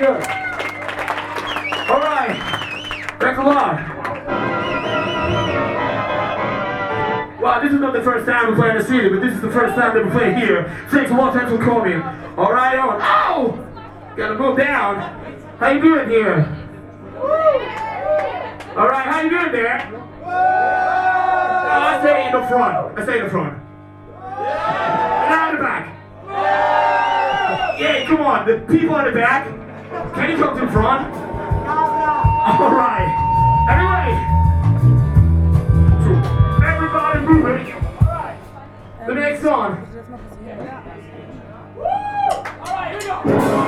good. All right. Thanks a lot. Wow, this is not the first time we play in the city, but this is the first time that we play here. Thanks a lot, thanks for coming. All right, oh! Gotta move down. How you doing here? All right, how you doing there? I say in the front. I say in the front. And now in the back. Yeah, come on, the people in the back. Can you come to the front? All right. Anyway. So everybody moving. The next song. All right, here we go.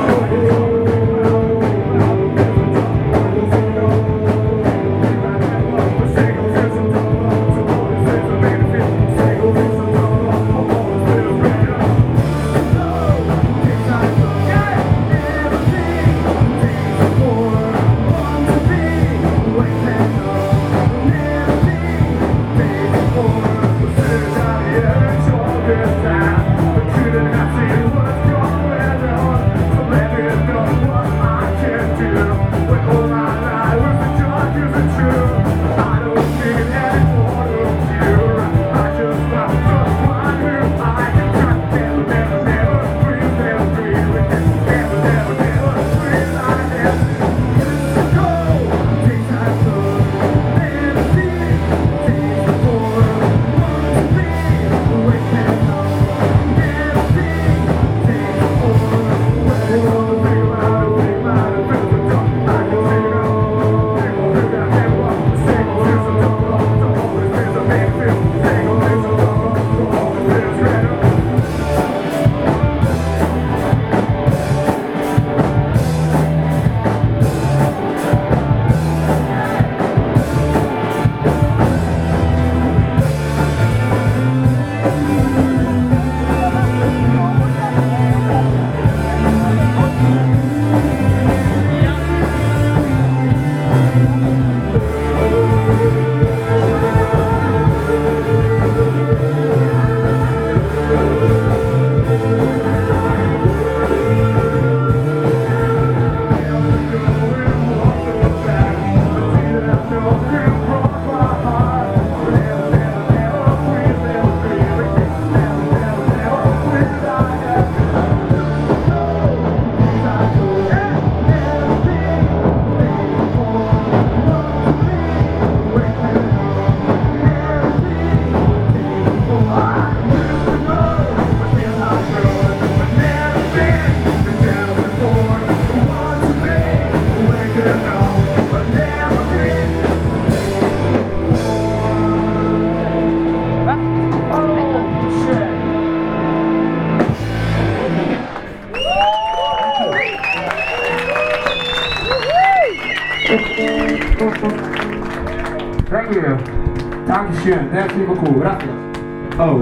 Thank you. Dankeschön. Merci beaucoup. Gracias. Oh.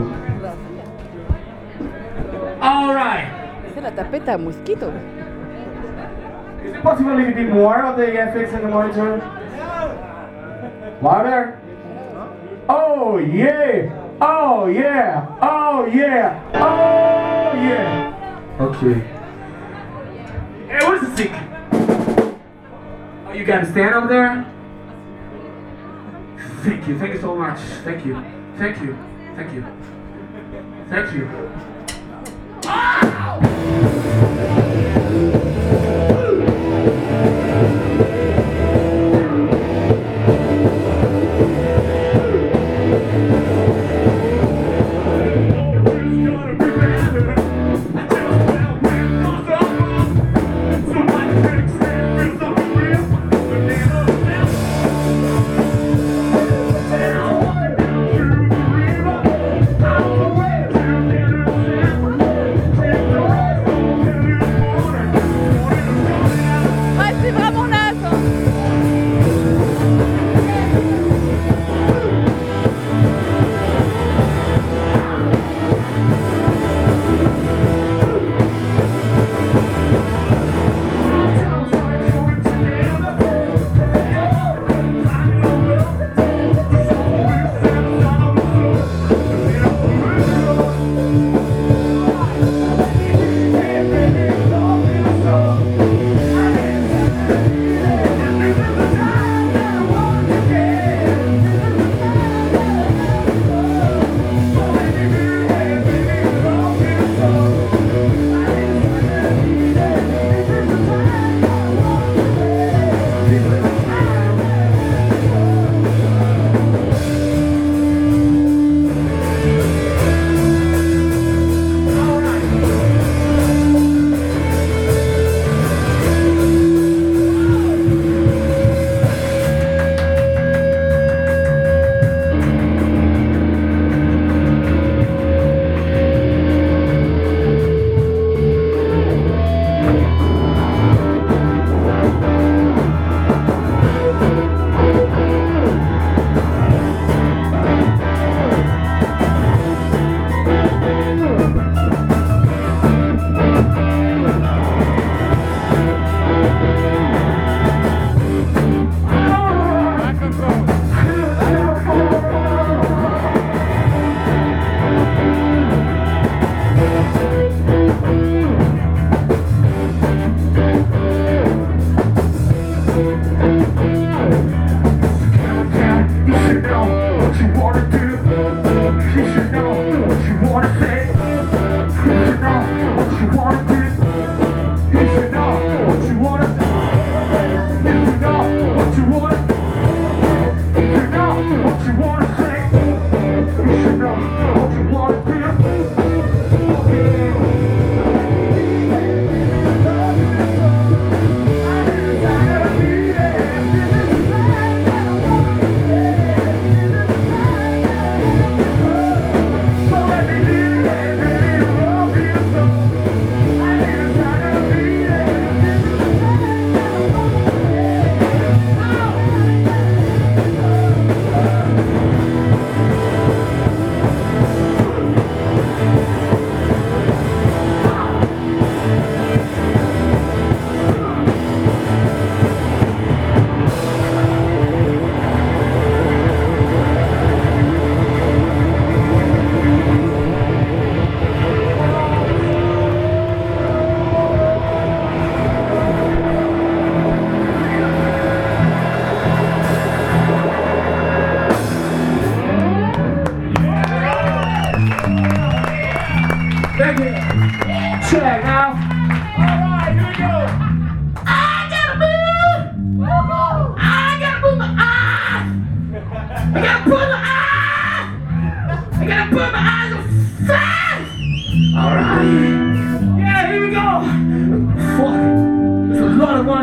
All right. Esa es la tapeta mosquito. Is it possible a little bit more of the FX in the monitor? Louder? Oh yeah! Oh yeah! Oh yeah! Oh yeah! Okay. Hey, what is the sick? Oh, you gotta stand up there? Thank you so much. Thank you. Thank you. Thank you. Thank you. Ow!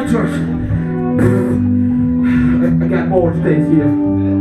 church. I got more space here.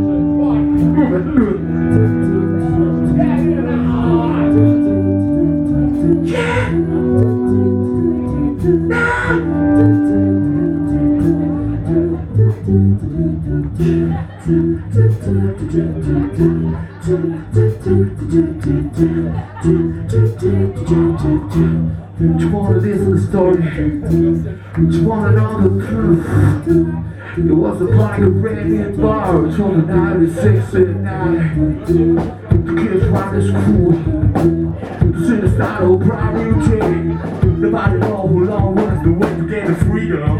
You wanna listen to the story? You wanna know the truth? It was a black and red in bar until the 96 at night. The kids round the school, suicidal prime routine. Nobody know who long was the way to gain the freedom.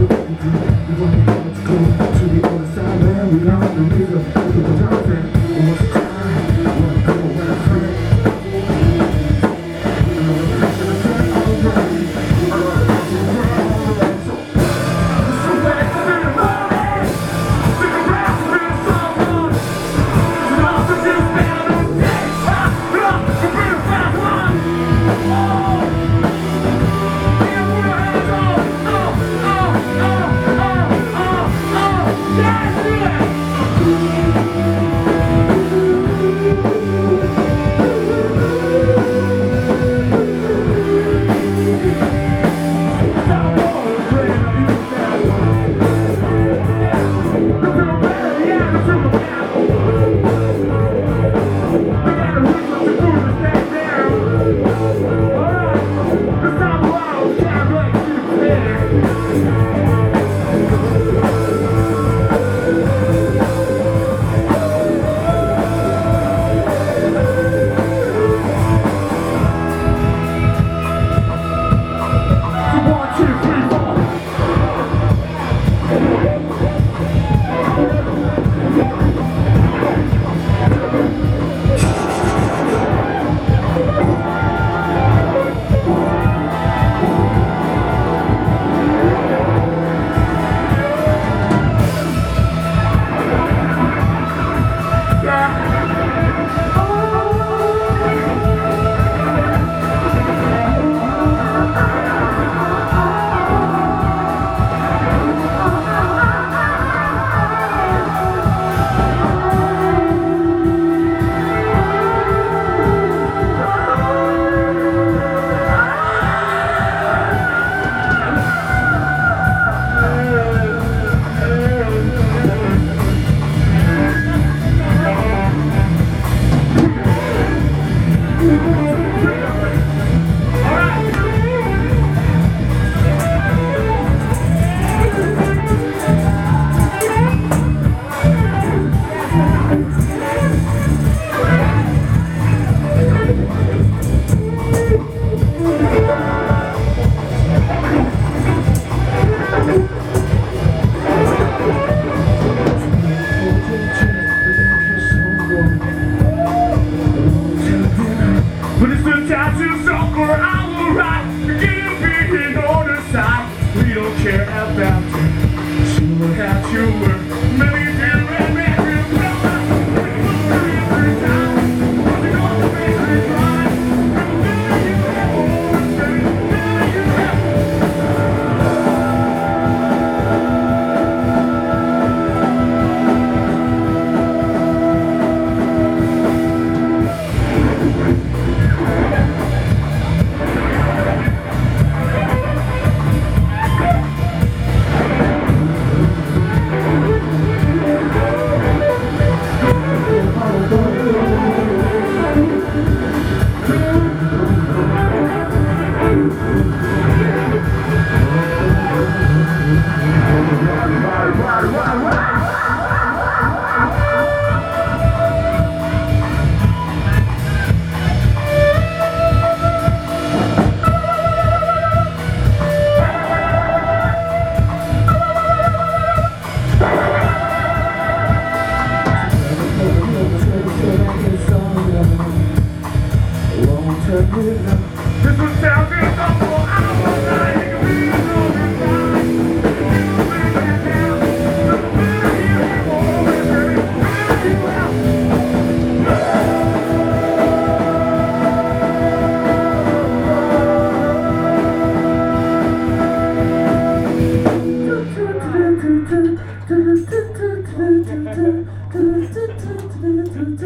To the other side, man, we got the reason.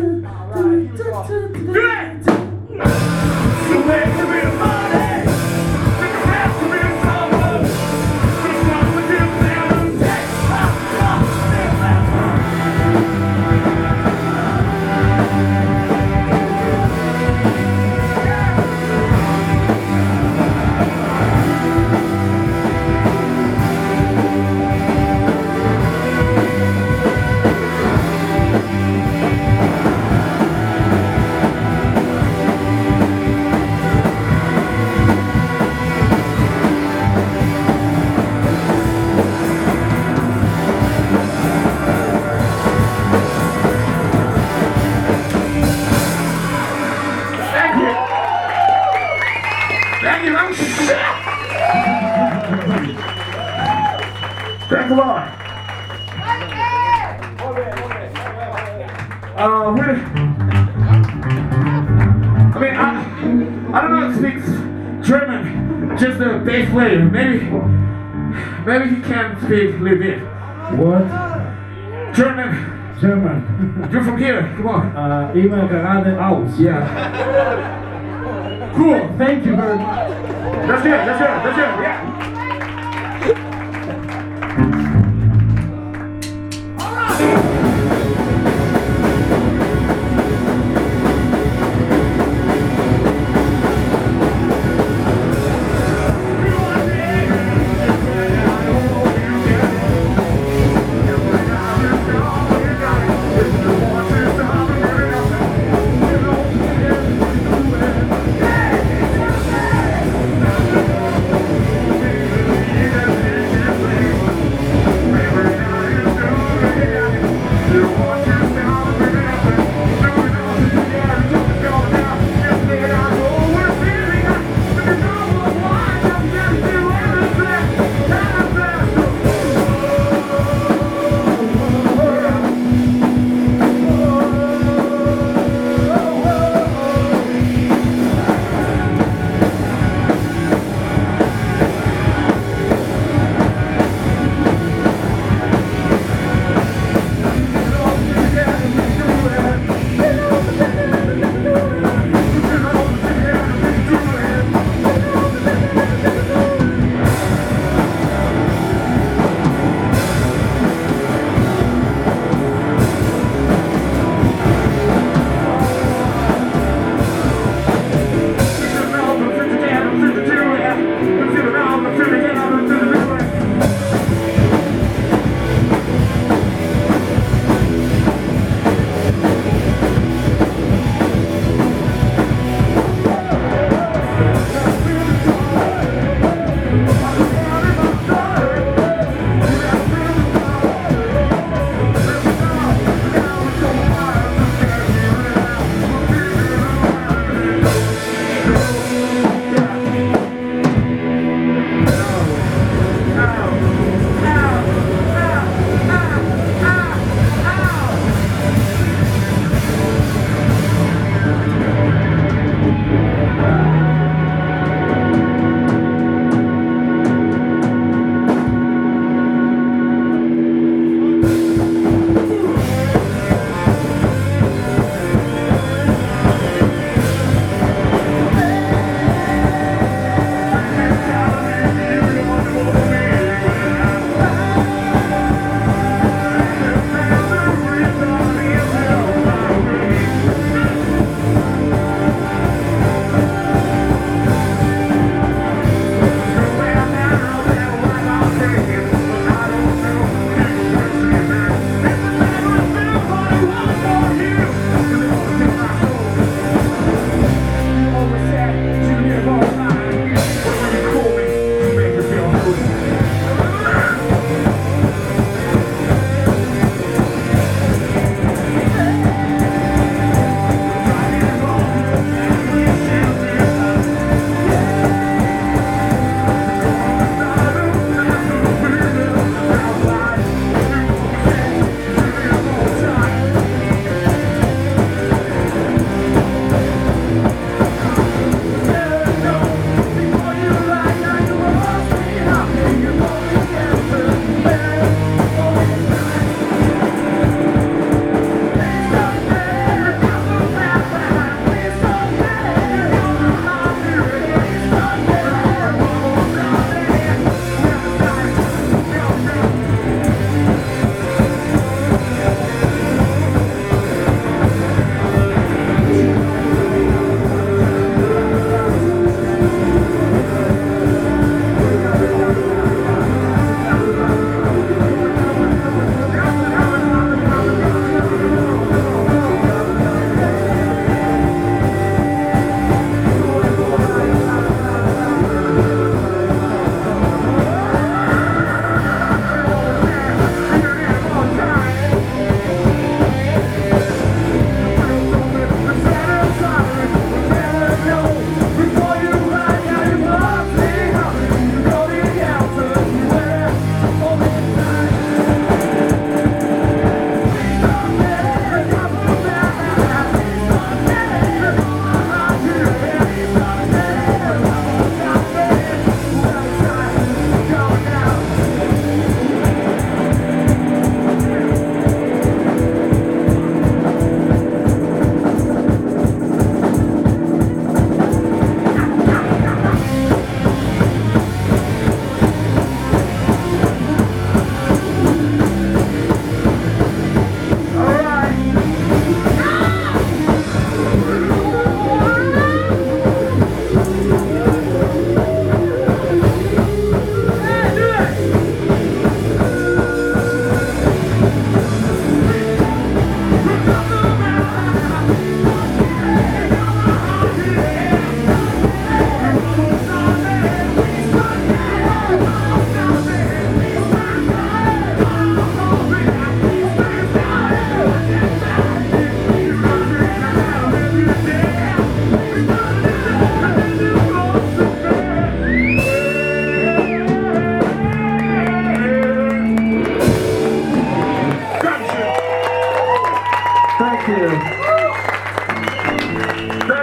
Thank you, man. Thanks a lot. I don't know if he speaks German, just the bass player. Maybe he can speak a little bit. What? German. German. You're from here. Come on. Immer gerade aus. Yeah. Cool. Thank you very much. That's good. Yeah.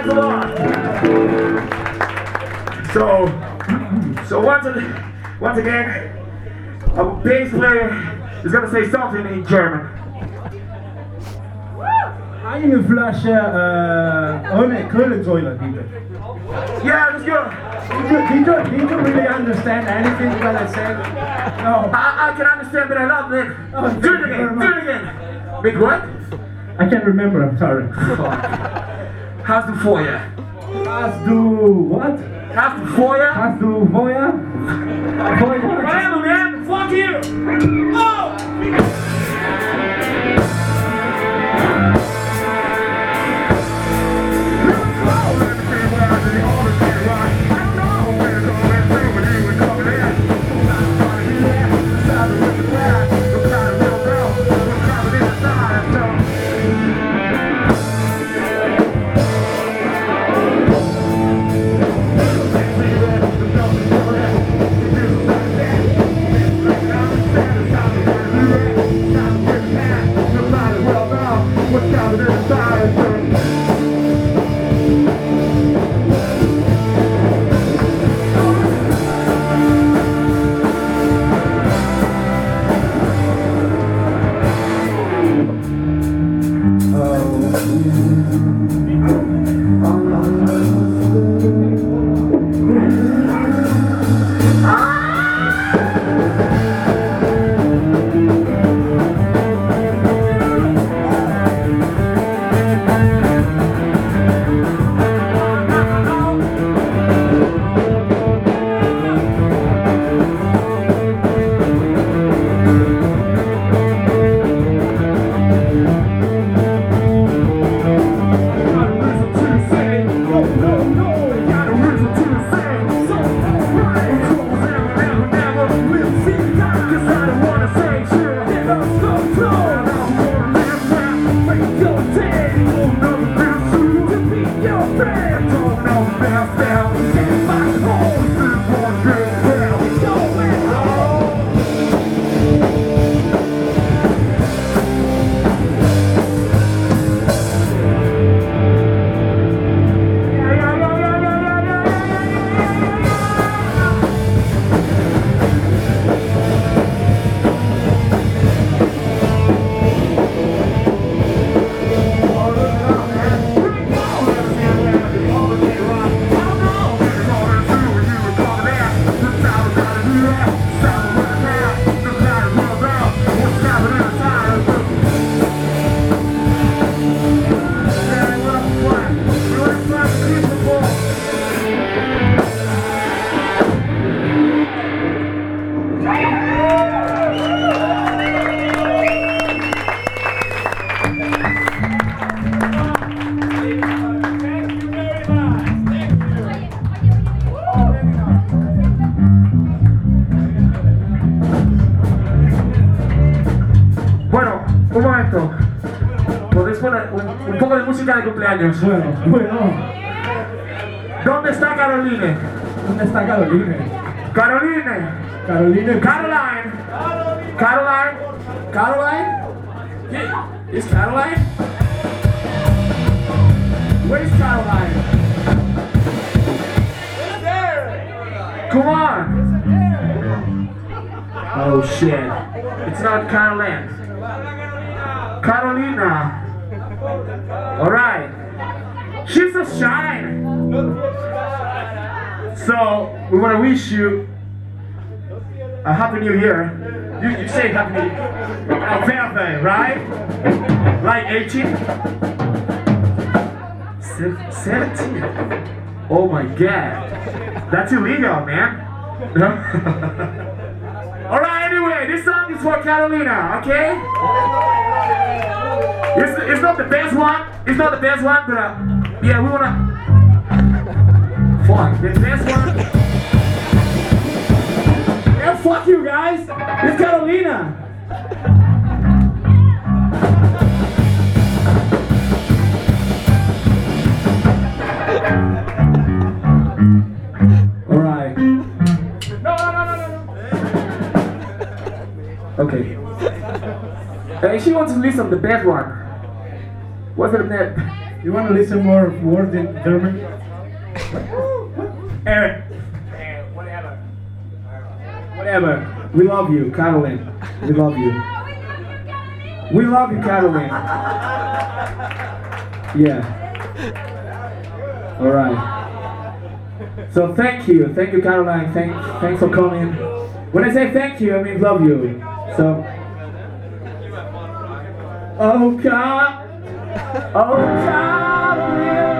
Thanks a lot. So once again, our bass player is gonna say something in German. Eine Flasche ohne Kohlensäure, bitte. Yeah, let's go. Did you really understand anything what I said? No. I can understand, but I love it. Oh, Do it again. Do it again. Big what? I can't remember, I'm sorry. How's the foyer? Hast du what? How's the foyer? Hast du Feuer? Whatever, man. Fuck you. Oh! Un momento. ¿Podéis poner un poco de música de cumpleaños? Bueno. ¿Dónde está Caroline? ¿Dónde está Caroline? Caroline. Caroline. Caroline. Caroline. Caroline? Yeah. Is Caroline? Where is Caroline? Come on. Oh shit. It's not Caroline. Carolina. Alright. She's so shy. So, we want to wish you a Happy New Year. You say Happy New Year. A birthday, right? Like 18? 17? Oh my god. That's illegal, man. Alright, anyway, this song is for Carolina, okay? It's not the best one. It's not the best one, but yeah, we wanna. Fuck, the best one. Yeah, fuck you guys. It's Carolina. Alright. No. Okay. She wants to listen to the best one. What's the name? You want to listen more words in German? Eric. Whatever. Whatever. We love you, Caroline. We love you. We love you, Caroline. Yeah. All right. So thank you, Caroline. Thanks for coming. When I say thank you, I mean love you. So. Oh God. Oh Caroline.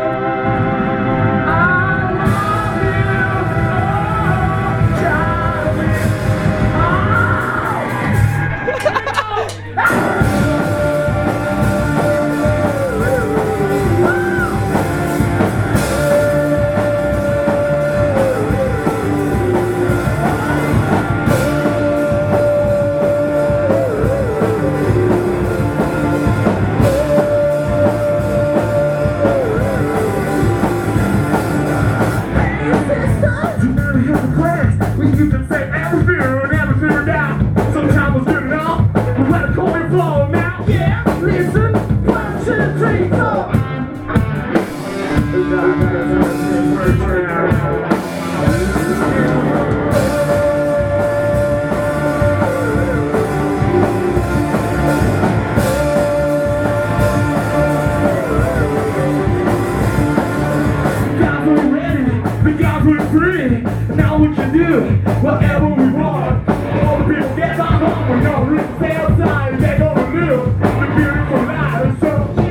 Now we can do whatever we want. All the people get on home. We're gonna really stay outside and they're gonna live the beautiful life. So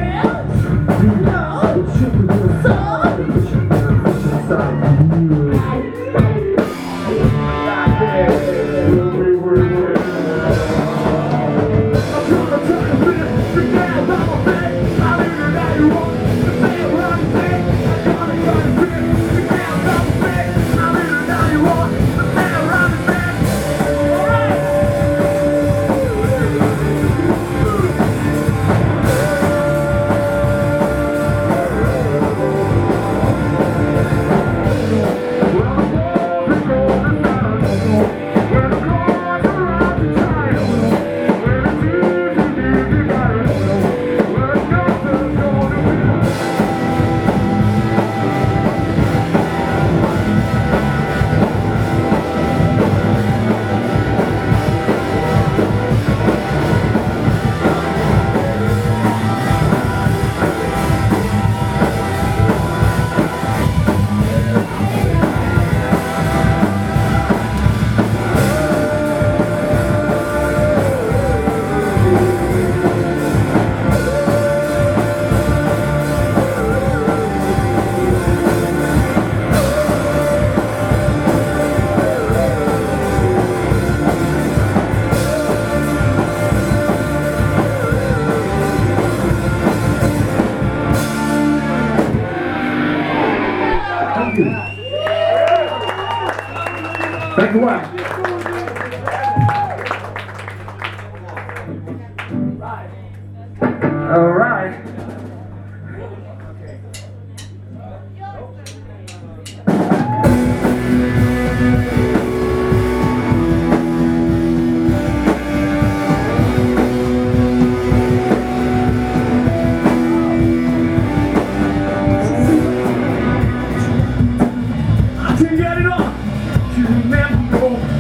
thank you. What? All right. I can get it on. You never know.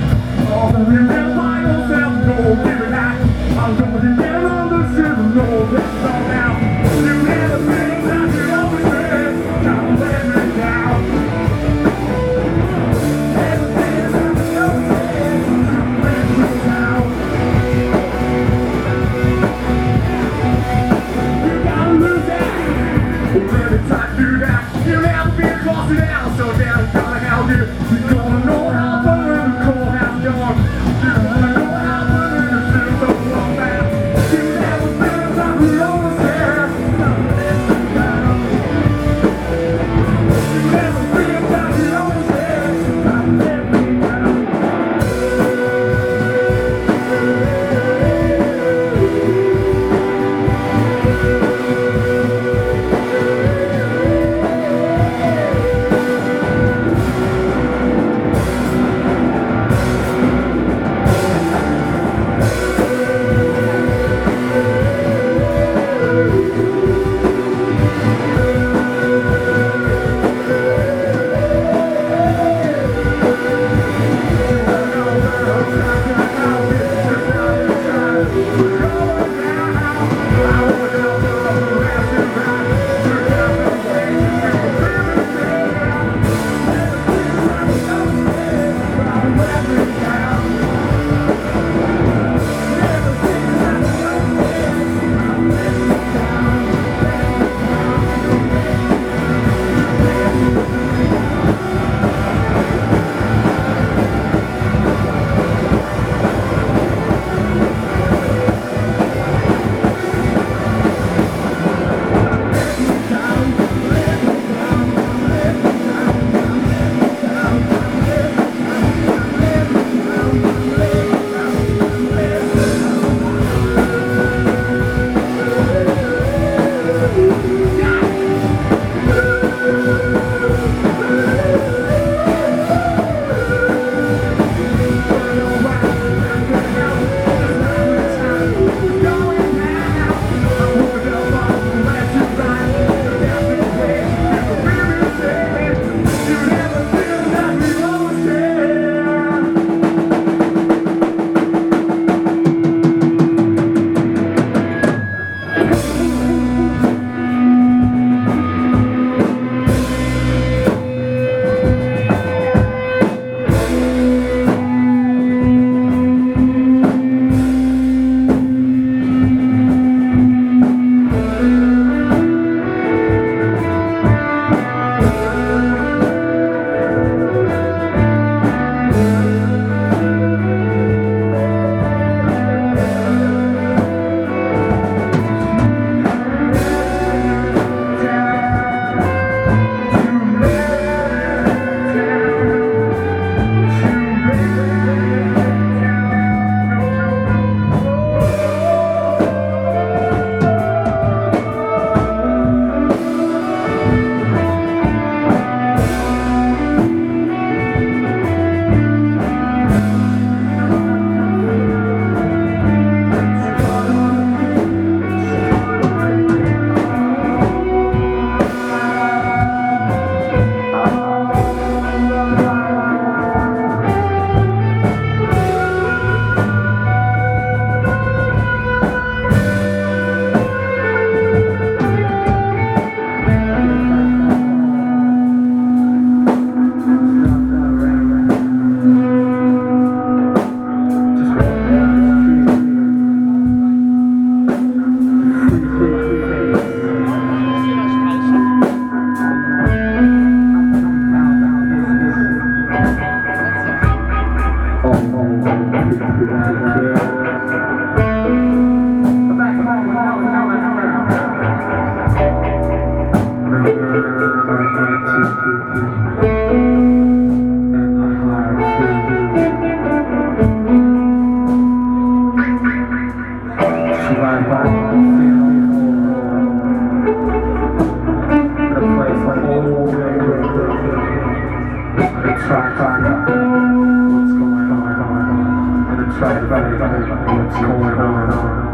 what's going on.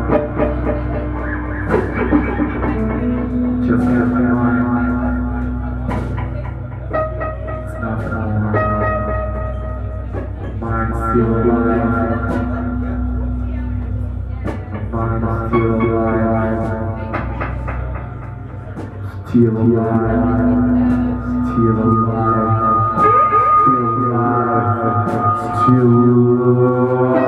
Just get my mind. It's not gone. Mind's still alive. Mind's still alive. Still alive. Still alive. Still alive.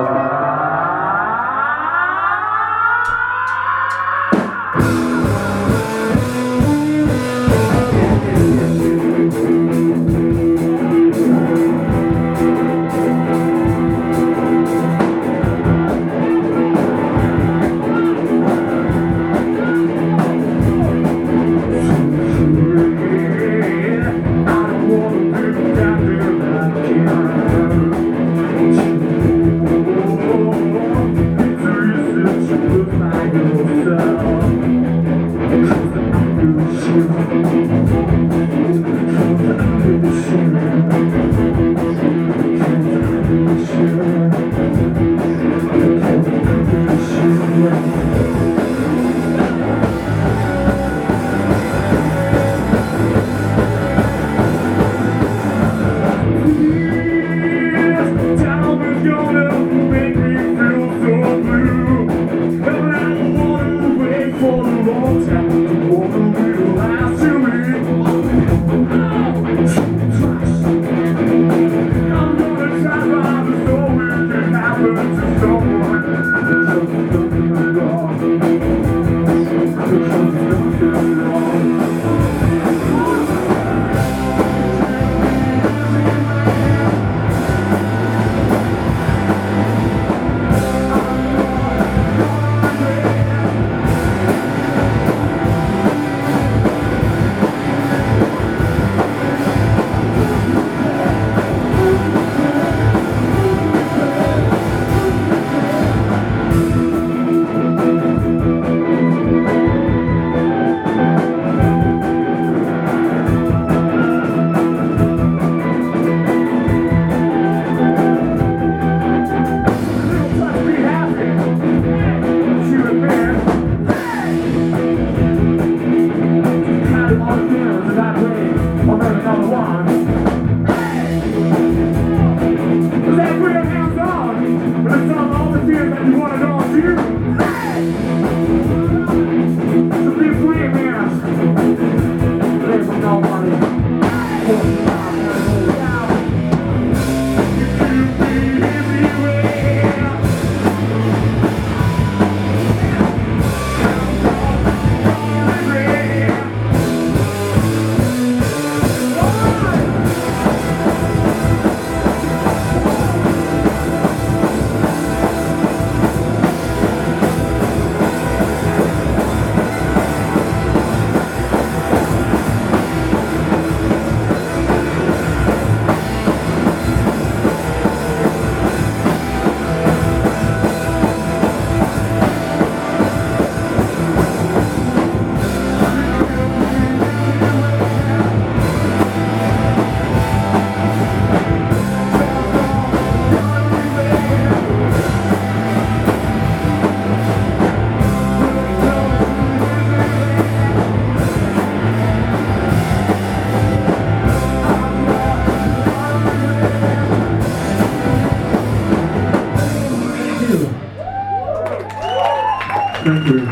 Thank you.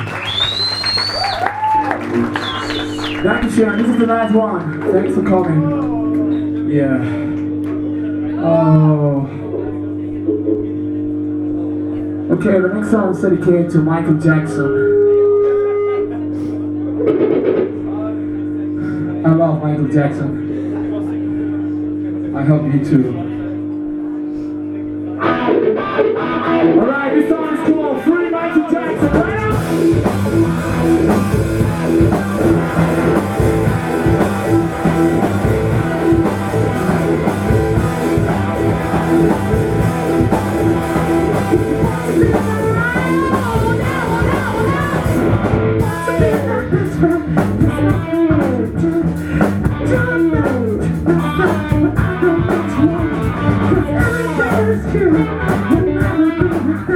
Dankeschön. This is the last one. Thanks for coming. Yeah. Oh. Okay, the next song is dedicated to Michael Jackson. I love Michael Jackson. I hope you too. Alright, this song is called Free Michael Jackson. Right now? Cause everybody's here, and I will be with them.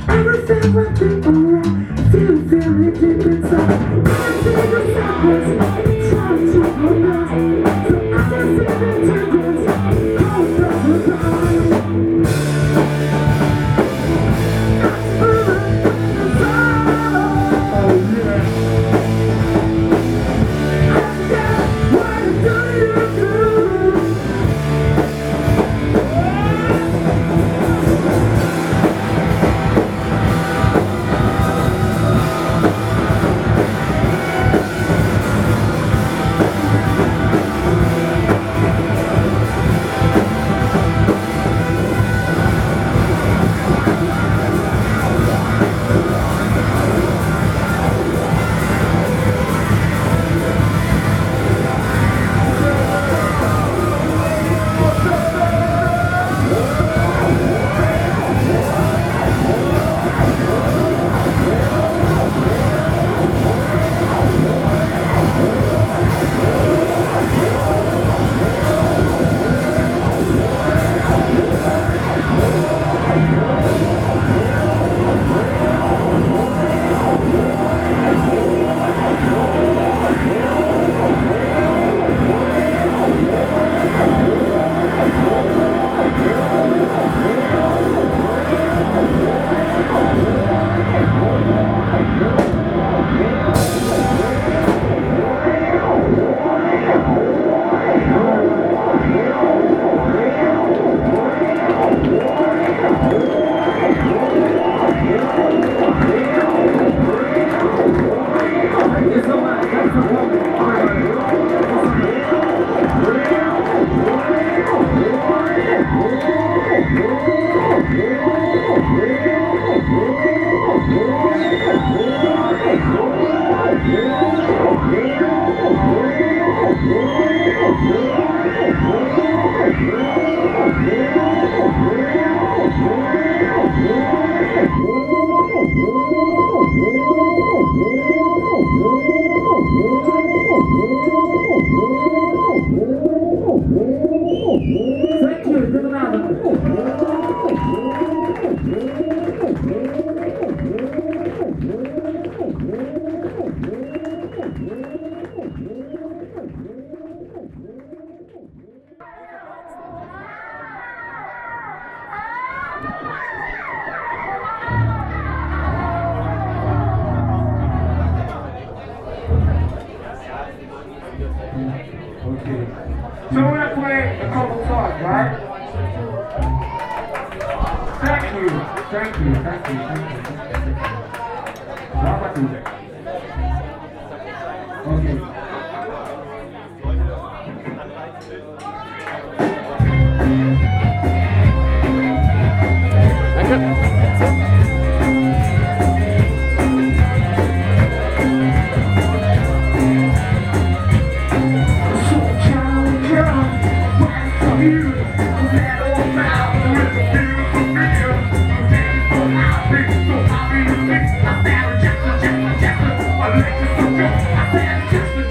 Everything went deep around, feel it deep inside. Everything was backwards, trying to hold on. So everything entangles, cold down the line. Oh yeah. What do you do? Okay. So we're gonna play a couple songs, right? Thank you. Thank you. Thank you. Thank you. How about you? Okay. Just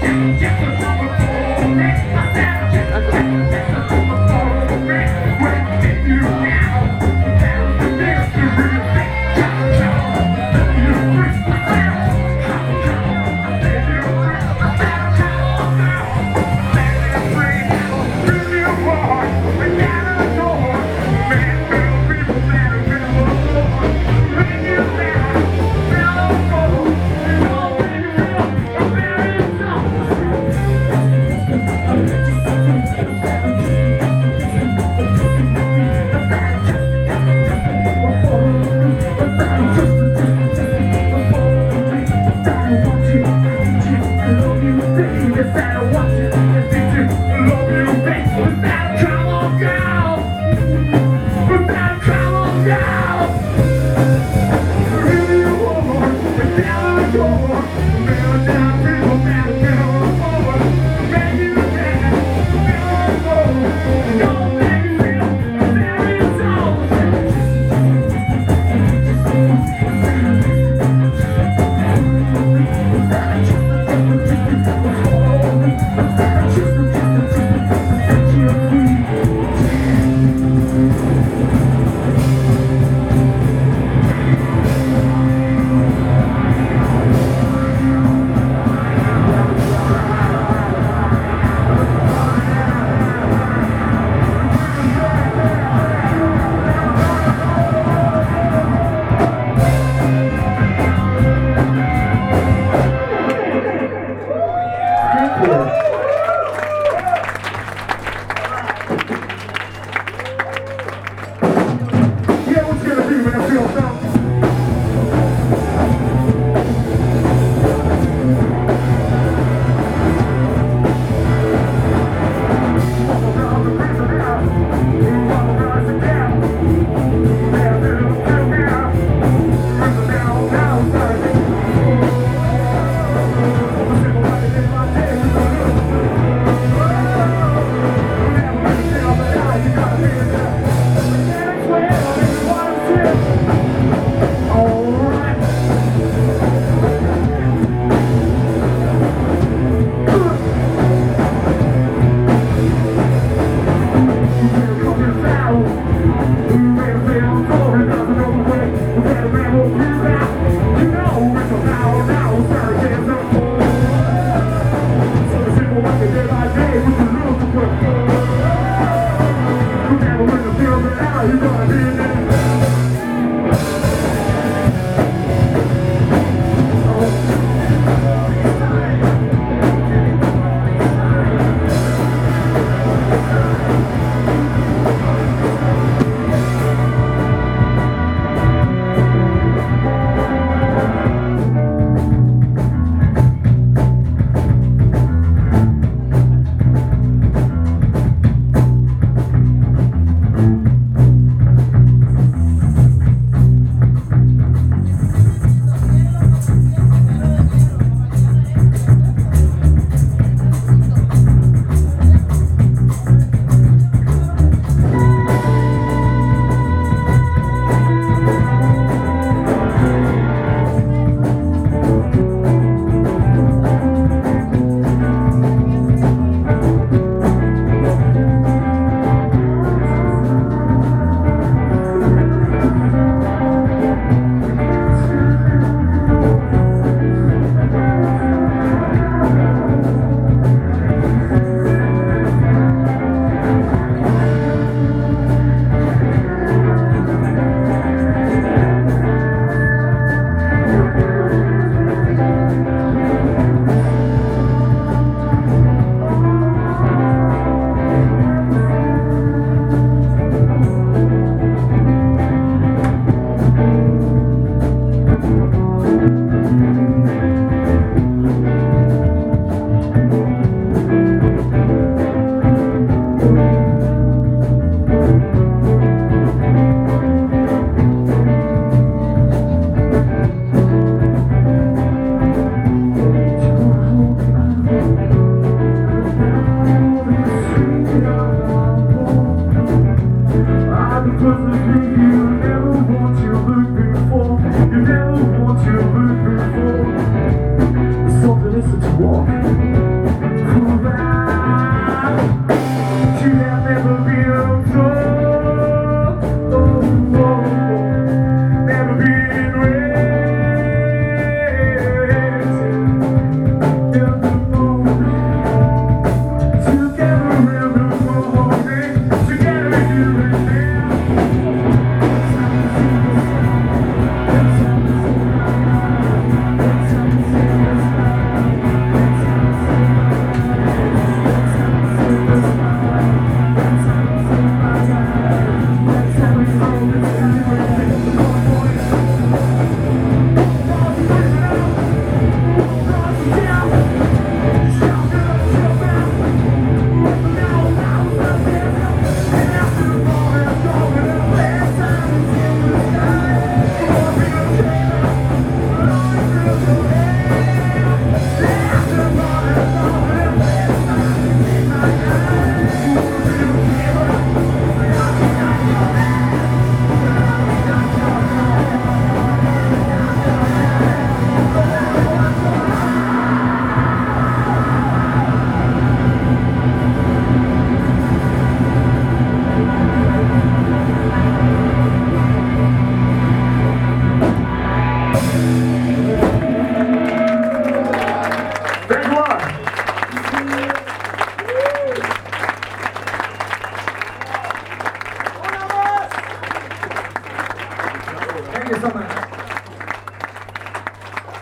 Thank you so much.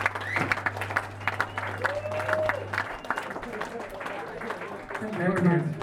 Thank you.